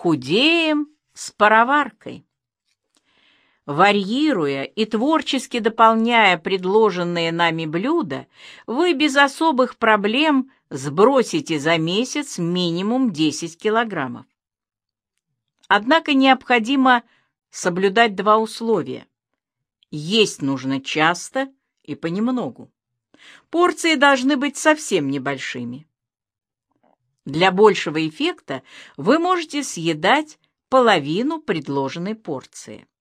Худеем с пароваркой. Варьируя и творчески дополняя предложенные нами блюда, вы без особых проблем сбросите за месяц минимум 10 килограммов. Однако необходимо соблюдать два условия. Есть нужно часто и понемногу. Порции должны быть совсем небольшими. Для большего эффекта вы можете съедать половину предложенной порции.